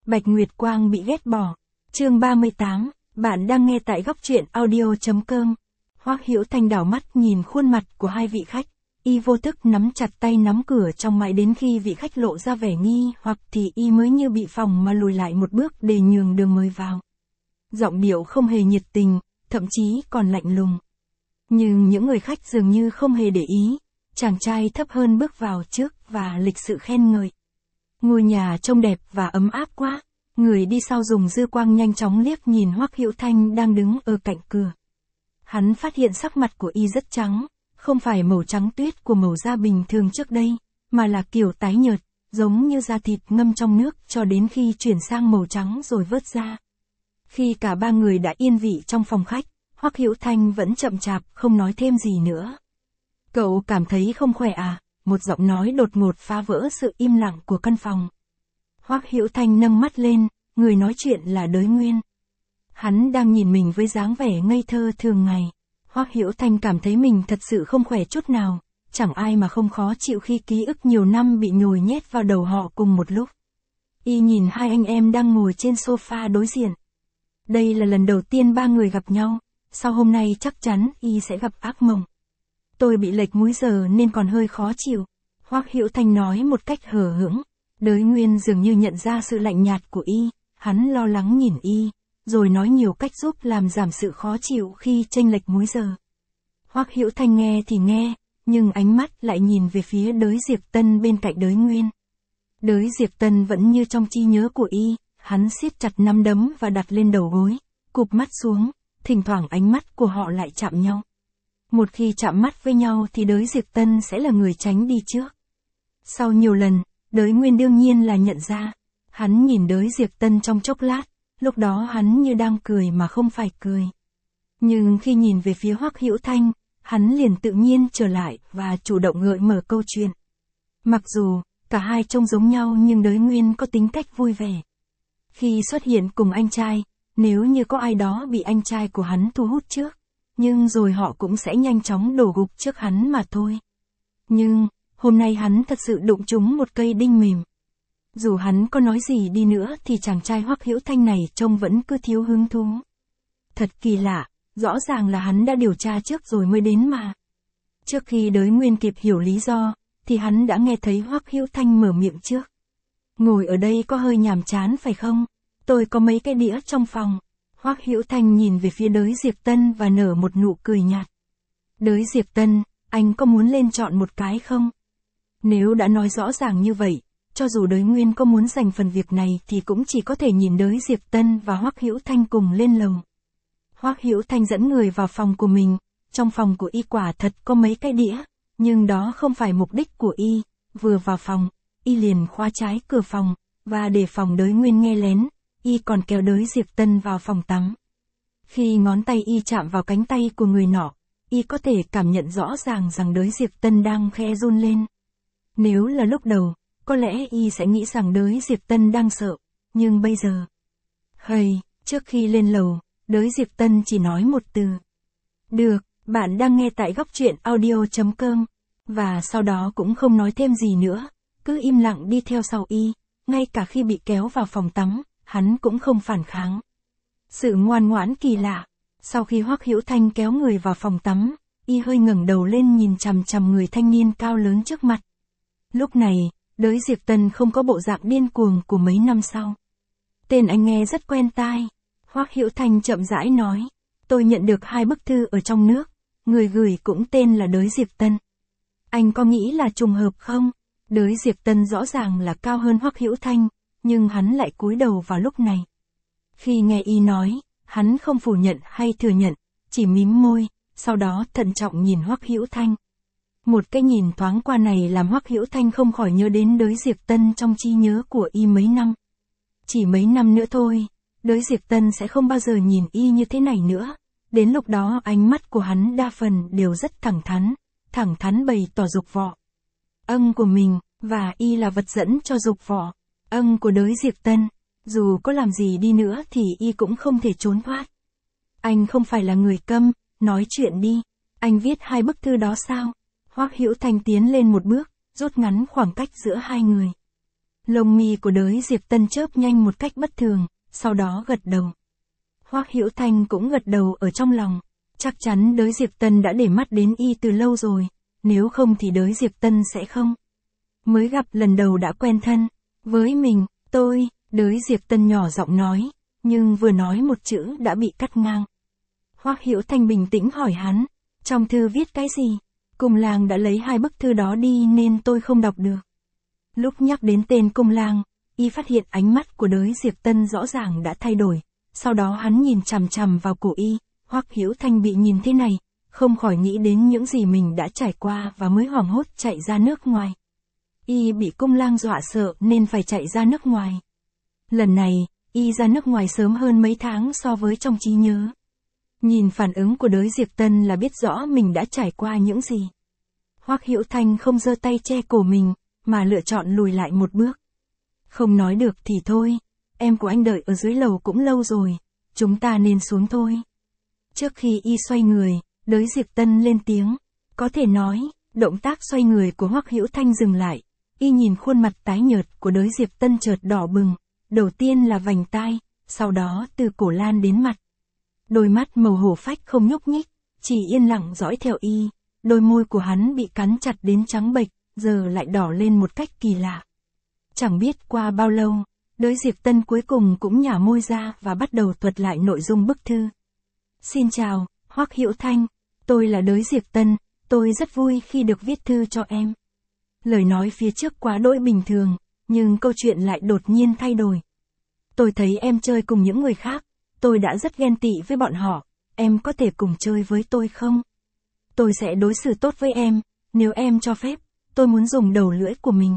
Bạch Nguyệt Quang bị ghét bỏ. Chương 38, bạn đang nghe tại góc truyện audio.com. Hoắc Hữu Thanh đảo mắt nhìn khuôn mặt của hai vị khách, y vô thức nắm chặt tay nắm cửa trong mãi đến khi vị khách lộ ra vẻ nghi hoặc thì y mới như bị phòng mà lùi lại một bước để nhường đường mời vào. Giọng điệu không hề nhiệt tình, thậm chí còn lạnh lùng. Nhưng những người khách dường như không hề để ý, chàng trai thấp hơn bước vào trước và lịch sự khen ngợi. Ngôi nhà trông đẹp và ấm áp quá. Người đi sau dùng dư quang nhanh chóng liếc nhìn Hoắc Hữu Thanh đang đứng ở cạnh cửa. Hắn phát hiện sắc mặt của y rất trắng, không phải màu trắng tuyết của màu da bình thường trước đây, mà là kiểu tái nhợt, giống như da thịt ngâm trong nước cho đến khi chuyển sang màu trắng rồi vớt ra. Khi cả ba người đã yên vị trong phòng khách, Hoắc Hữu Thanh vẫn chậm chạp không nói thêm gì nữa. Cậu cảm thấy không khỏe à? Một giọng nói đột ngột phá vỡ sự im lặng của căn phòng. Hoắc Hữu Thanh nâng mắt lên, người nói chuyện là Đới Nguyên. Hắn đang nhìn mình với dáng vẻ ngây thơ thường ngày. Hoắc Hữu Thanh cảm thấy mình thật sự không khỏe chút nào, chẳng ai mà không khó chịu khi ký ức nhiều năm bị nhồi nhét vào đầu họ cùng một lúc. Y nhìn hai anh em đang ngồi trên sofa đối diện. Đây là lần đầu tiên ba người gặp nhau, sau hôm nay chắc chắn y sẽ gặp ác mộng. Tôi bị lệch múi giờ nên còn hơi khó chịu. Hoắc Hữu Thanh nói một cách hờ hững. Đới Nguyên dường như nhận ra sự lạnh nhạt của y, hắn lo lắng nhìn y, rồi nói nhiều cách giúp làm giảm sự khó chịu khi chênh lệch múi giờ. Hoắc Hữu Thanh nghe thì nghe, nhưng ánh mắt lại nhìn về phía Đới Diệp Tân bên cạnh Đới Nguyên. Đới Diệp Tân vẫn như trong trí nhớ của y, hắn siết chặt nắm đấm và đặt lên đầu gối, cụp mắt xuống, thỉnh thoảng ánh mắt của họ lại chạm nhau. Một khi chạm mắt với nhau thì Đới Diệp Tân sẽ là người tránh đi trước. Sau nhiều lần, Đới Nguyên đương nhiên là nhận ra. Hắn nhìn Đới Diệp Tân trong chốc lát, lúc đó hắn như đang cười mà không phải cười. Nhưng khi nhìn về phía Hoắc Hữu Thanh, hắn liền tự nhiên trở lại và chủ động gợi mở câu chuyện. Mặc dù, cả hai trông giống nhau nhưng Đới Nguyên có tính cách vui vẻ. Khi xuất hiện cùng anh trai, nếu như có ai đó bị anh trai của hắn thu hút trước, nhưng rồi họ cũng sẽ nhanh chóng đổ gục trước hắn mà thôi. Nhưng, hôm nay hắn thật sự đụng trúng một cây đinh mềm. Dù hắn có nói gì đi nữa thì chàng trai Hoắc Hữu Thanh này trông vẫn cứ thiếu hứng thú. Thật kỳ lạ, rõ ràng là hắn đã điều tra trước rồi mới đến mà. Trước khi Đới Nguyên kịp hiểu lý do, thì hắn đã nghe thấy Hoắc Hữu Thanh mở miệng trước. Ngồi ở đây có hơi nhàm chán phải không? Tôi có mấy cái đĩa trong phòng. Hoắc Hữu Thanh nhìn về phía Đới Diệp Tân và nở một nụ cười nhạt. Đới Diệp Tân, anh có muốn lên chọn một cái không? Nếu đã nói rõ ràng như vậy, cho dù Đới Nguyên có muốn giành phần việc này thì cũng chỉ có thể nhìn Đới Diệp Tân và Hoắc Hữu Thanh cùng lên lầu. Hoắc Hữu Thanh dẫn người vào phòng của mình, trong phòng của y quả thật có mấy cái đĩa, nhưng đó không phải mục đích của y. Vừa vào phòng, y liền khóa trái cửa phòng, và để phòng Đới Nguyên nghe lén, y còn kéo Đới Diệp Tân vào phòng tắm. Khi ngón tay y chạm vào cánh tay của người nọ, y có thể cảm nhận rõ ràng rằng Đới Diệp Tân đang khẽ run lên. Nếu là lúc đầu, có lẽ y sẽ nghĩ rằng Đới Diệp Tân đang sợ, nhưng bây giờ... Trước khi lên lầu, Đới Diệp Tân chỉ nói một từ. Được, bạn đang nghe tại góc truyện audio.com, và sau đó cũng không nói thêm gì nữa, cứ im lặng đi theo sau y, ngay cả khi bị kéo vào phòng tắm, hắn cũng không phản kháng. Sự ngoan ngoãn kỳ lạ, sau khi Hoắc Hữu Thanh kéo người vào phòng tắm, y hơi ngẩng đầu lên nhìn chằm chằm người thanh niên cao lớn trước mặt. Lúc này, Đới Diệp Tân không có bộ dạng điên cuồng của mấy năm sau. Tên anh nghe rất quen tai. Hoắc Hữu Thanh chậm rãi nói. Tôi nhận được 2 bức thư ở trong nước. Người gửi cũng tên là Đới Diệp Tân. Anh có nghĩ là trùng hợp không? Đới Diệp Tân rõ ràng là cao hơn Hoắc Hữu Thanh, nhưng hắn lại cúi đầu vào lúc này. Khi nghe y nói, hắn không phủ nhận hay thừa nhận, chỉ mím môi, sau đó thận trọng nhìn Hoắc Hữu Thanh. Một cái nhìn thoáng qua này làm Hoắc Hữu Thanh không khỏi nhớ đến Đới Diệp Tân trong trí nhớ của y mấy năm. Chỉ mấy năm nữa thôi, Đới Diệp Tân sẽ không bao giờ nhìn y như thế này nữa. Đến lúc đó ánh mắt của hắn đa phần đều rất thẳng thắn bày tỏ dục vọng. Ân của mình, và y là vật dẫn cho dục vọng. Ân của Đới Diệp Tân, dù có làm gì đi nữa thì y cũng không thể trốn thoát. Anh không phải là người câm, nói chuyện đi. Anh viết 2 bức thư đó sao? Hoắc Hữu Thanh tiến lên một bước, rút ngắn khoảng cách giữa hai người. Lông mi của Đới Diệp Tân chớp nhanh một cách bất thường, sau đó gật đầu. Hoắc Hữu Thanh cũng gật đầu ở trong lòng. Chắc chắn Đới Diệp Tân đã để mắt đến y từ lâu rồi, nếu không thì Đới Diệp Tân sẽ không. Mới gặp lần đầu đã quen thân. Với mình, Đới Diệp Tân nhỏ giọng nói, nhưng vừa nói một chữ đã bị cắt ngang. Hoắc Hữu Thanh bình tĩnh hỏi hắn, trong thư viết cái gì? Cung Lang đã lấy 2 bức thư đó đi nên tôi không đọc được. Lúc nhắc đến tên Cung Lang, y phát hiện ánh mắt của Đới Diệp Tân rõ ràng đã thay đổi. Sau đó hắn nhìn chằm chằm vào cổ y, Hoắc Hữu Thanh bị nhìn thế này, không khỏi nghĩ đến những gì mình đã trải qua và mới hoảng hốt chạy ra nước ngoài. Y bị Cung Lang dọa sợ nên phải chạy ra nước ngoài. Lần này, y ra nước ngoài sớm hơn mấy tháng so với trong trí nhớ. Nhìn phản ứng của Đới Diệp Tân là biết rõ mình đã trải qua những gì. Hoắc Hữu Thanh không giơ tay che cổ mình, mà lựa chọn lùi lại một bước. Không nói được thì thôi, em của anh đợi ở dưới lầu cũng lâu rồi, chúng ta nên xuống thôi. Trước khi y xoay người, Đới Diệp Tân lên tiếng, có thể nói, động tác xoay người của Hoắc Hữu Thanh dừng lại, y nhìn khuôn mặt tái nhợt của Đới Diệp Tân chợt đỏ bừng, đầu tiên là vành tai, sau đó từ cổ lan đến mặt. Đôi mắt màu hổ phách không nhúc nhích, chỉ yên lặng dõi theo y, đôi môi của hắn bị cắn chặt đến trắng bệch, giờ lại đỏ lên một cách kỳ lạ. Chẳng biết qua bao lâu, Đới Diệp Tân cuối cùng cũng nhả môi ra và bắt đầu thuật lại nội dung bức thư. Xin chào, Hoắc Hữu Thanh, tôi là Đới Diệp Tân, tôi rất vui khi được viết thư cho em. Lời nói phía trước quá đỗi bình thường, nhưng câu chuyện lại đột nhiên thay đổi. Tôi thấy em chơi cùng những người khác, tôi đã rất ghen tị với bọn họ, em có thể cùng chơi với tôi không? Tôi sẽ đối xử tốt với em, nếu em cho phép, tôi muốn dùng đầu lưỡi của mình.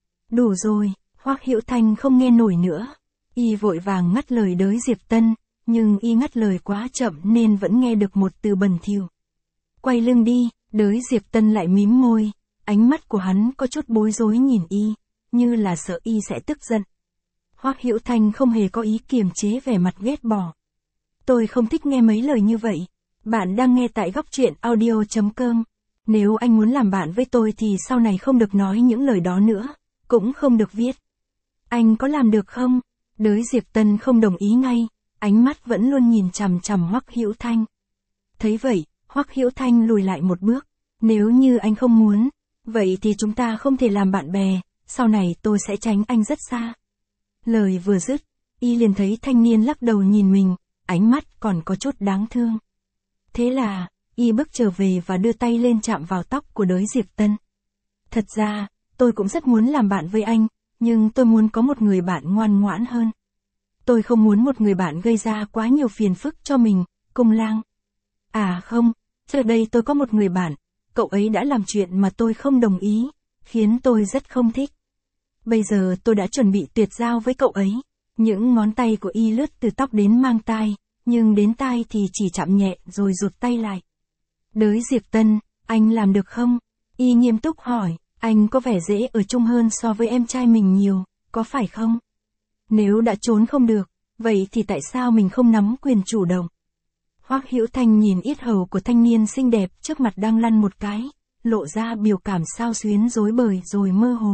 Đủ rồi, Hoắc Hữu Thanh không nghe nổi nữa. Y vội vàng ngắt lời Đới Diệp Tân, nhưng y ngắt lời quá chậm nên vẫn nghe được một từ bẩn thỉu. Quay lưng đi, Đới Diệp Tân lại mím môi, ánh mắt của hắn có chút bối rối nhìn y, như là sợ y sẽ tức giận. Hoắc Hữu Thanh không hề có ý kiềm chế vẻ mặt ghét bỏ. Tôi không thích nghe mấy lời như vậy. Bạn đang nghe tại góc truyện audio.com. Nếu anh muốn làm bạn với tôi thì sau này không được nói những lời đó nữa, cũng không được viết. Anh có làm được không? Đới Diệp Tân không đồng ý ngay, ánh mắt vẫn luôn nhìn chằm chằm Hoắc Hữu Thanh. Thấy vậy, Hoắc Hữu Thanh lùi lại một bước. Nếu như anh không muốn, vậy thì chúng ta không thể làm bạn bè, sau này tôi sẽ tránh anh rất xa. Lời vừa dứt, y liền thấy thanh niên lắc đầu nhìn mình, ánh mắt còn có chút đáng thương. Thế là, y bước trở về và đưa tay lên chạm vào tóc của Đới Diệp Tân. Thật ra, tôi cũng rất muốn làm bạn với anh, nhưng tôi muốn có một người bạn ngoan ngoãn hơn. Tôi không muốn một người bạn gây ra quá nhiều phiền phức cho mình, Cung Lang. À không, giờ đây tôi có một người bạn, cậu ấy đã làm chuyện mà tôi không đồng ý, khiến tôi rất không thích. Bây giờ tôi đã chuẩn bị tuyệt giao với cậu ấy. Những ngón tay của y lướt từ tóc đến mang tai, nhưng đến tai thì chỉ chạm nhẹ rồi rụt tay lại. Đới Diệp Tân, anh làm được không? Y nghiêm túc hỏi, anh có vẻ dễ ở chung hơn so với em trai mình nhiều, có phải không? Nếu đã trốn không được, vậy thì tại sao mình không nắm quyền chủ động? Hoắc Hữu Thanh nhìn yết hầu của thanh niên xinh đẹp trước mặt đang lăn một cái, lộ ra biểu cảm xao xuyến rối bời rồi mơ hồ.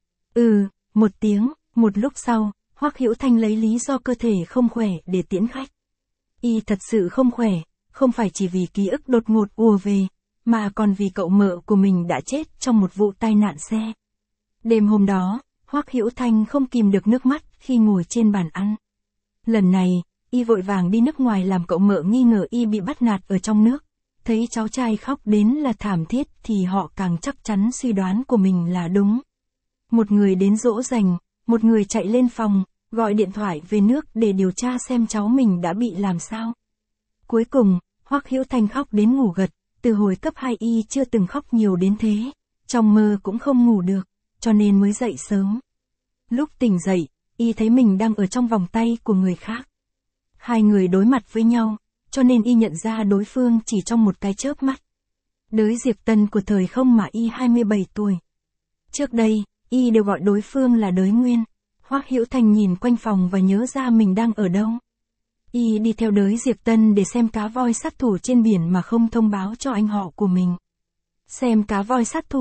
Một tiếng, một lúc sau, Hoắc Hữu Thanh lấy lý do cơ thể không khỏe để tiễn khách. Y thật sự không khỏe, không phải chỉ vì ký ức đột ngột ùa về, mà còn vì cậu mợ của mình đã chết trong một vụ tai nạn xe. Đêm hôm đó, Hoắc Hữu Thanh không kìm được nước mắt khi ngồi trên bàn ăn. Lần này, y vội vàng đi nước ngoài làm cậu mợ nghi ngờ y bị bắt nạt ở trong nước. Thấy cháu trai khóc đến là thảm thiết thì họ càng chắc chắn suy đoán của mình là đúng. Một người đến dỗ dành, một người chạy lên phòng, gọi điện thoại về nước để điều tra xem cháu mình đã bị làm sao. Cuối cùng, Hoắc Hữu Thanh khóc đến ngủ gật, từ hồi cấp 2 y chưa từng khóc nhiều đến thế, trong mơ cũng không ngủ được, cho nên mới dậy sớm. Lúc tỉnh dậy, y thấy mình đang ở trong vòng tay của người khác. Hai người đối mặt với nhau, cho nên y nhận ra đối phương chỉ trong một cái chớp mắt. Đới Diệp Tân của thời không mà y 27 tuổi. Trước đây, y đều gọi đối phương là Đới Nguyên. Hoắc Hữu Thanh nhìn quanh phòng và nhớ ra mình đang ở đâu. Y đi theo Đới Diệp Tân để xem cá voi sát thủ trên biển mà không thông báo cho anh họ của mình. Xem cá voi sát thủ.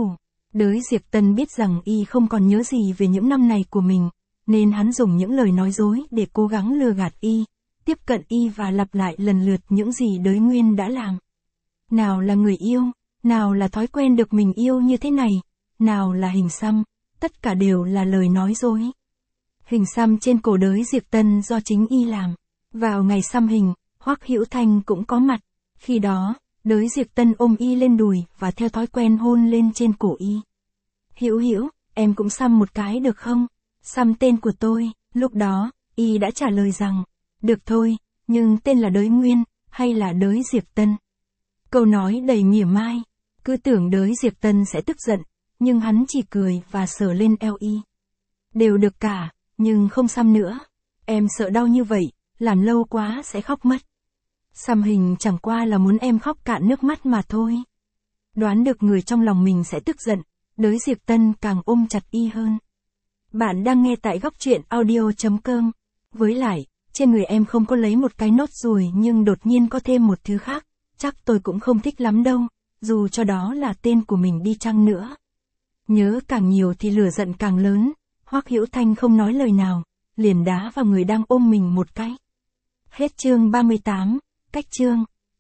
Đới Diệp Tân biết rằng y không còn nhớ gì về những năm này của mình, nên hắn dùng những lời nói dối để cố gắng lừa gạt y, tiếp cận y và lặp lại lần lượt những gì Đới Nguyên đã làm. Nào là người yêu, nào là thói quen được mình yêu như thế này, nào là hình xăm, tất cả đều là lời nói dối. Hình xăm trên cổ Đới Diệp Tân do chính y làm. Vào ngày xăm hình, Hoắc Hữu Thanh cũng có mặt. Khi đó, Đới Diệp Tân ôm y lên đùi và theo thói quen hôn lên trên cổ y. Hữu Hữu, em cũng xăm một cái được không? Xăm tên của tôi. Lúc đó, y đã trả lời rằng, được thôi, nhưng tên là Đới Nguyên, hay là Đới Diệp Tân? Câu nói đầy mỉa mai. Cứ tưởng Đới Diệp Tân sẽ tức giận, nhưng hắn chỉ cười và sờ lên eo y. Đều được cả, nhưng không xăm nữa. Em sợ đau như vậy, làm lâu quá sẽ khóc mất. Xăm hình chẳng qua là muốn em khóc cạn nước mắt mà thôi. Đoán được người trong lòng mình sẽ tức giận, Đới Diệp Tân càng ôm chặt y hơn. Bạn đang nghe tại góc truyện audio.com. Với lại, trên người em không có lấy một cái nốt ruồi nhưng đột nhiên có thêm một thứ khác, chắc tôi cũng không thích lắm đâu, dù cho đó là tên của mình đi chăng nữa. Nhớ càng nhiều thì lửa giận càng lớn, Hoắc Hữu Thanh không nói lời nào, liền đá vào người đang ôm mình một cái. Hết chương 38, cách chương.